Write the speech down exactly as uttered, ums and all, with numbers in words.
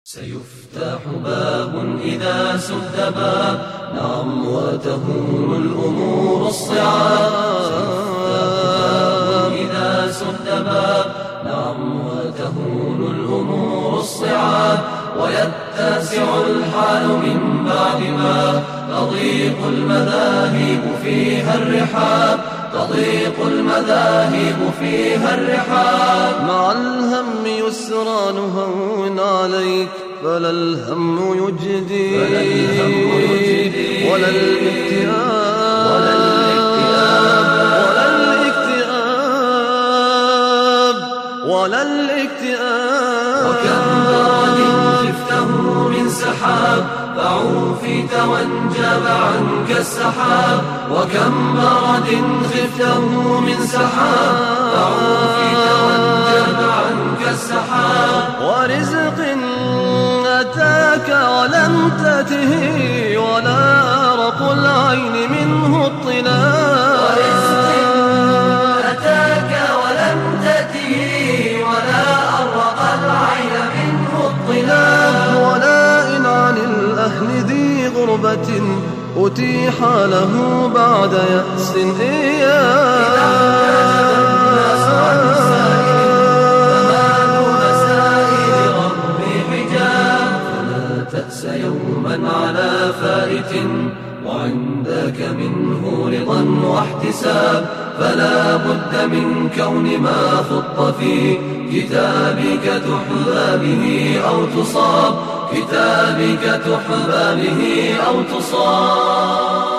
سيفتح باب إذا سد باب، نعم وتهون الأمور الصعاب. سيفتح باب إذا سد باب، نعم وتهون الأمور الصعاب. ويتسع الحال من بعد ما تضيق المذاهب فيها الرحاب، تضيق المذاهب فيها الرحاب. مع الهم يسرى نهون عليك، فلا الهم يجدي فلا الهم يجدي ولا الاكتئاب ولا الاكتئاب ولا الاكتئاب ولا الاكتئاب. وكم برد خفته من سحاب، فعوفيت وانجاب عنك السحاب. وكم برد خفته من سحاب، فعوفيت وانجاب عنك السحاب. ورزق أتاك ولم تته، ولا أرق العين منه اطلاع. ورزق أتاك ولم تته، ولا أرق العين منه اطلاع. ولا إن عن الأهل ذي غربة أتيح له بعد يأس إياه. تأس يوما على فائت، وعندك منه رضا واحتساب. فلا بد من كون ما خط في كتابك تحظى به أو تصاب، كتابك تحظى به أو تصاب.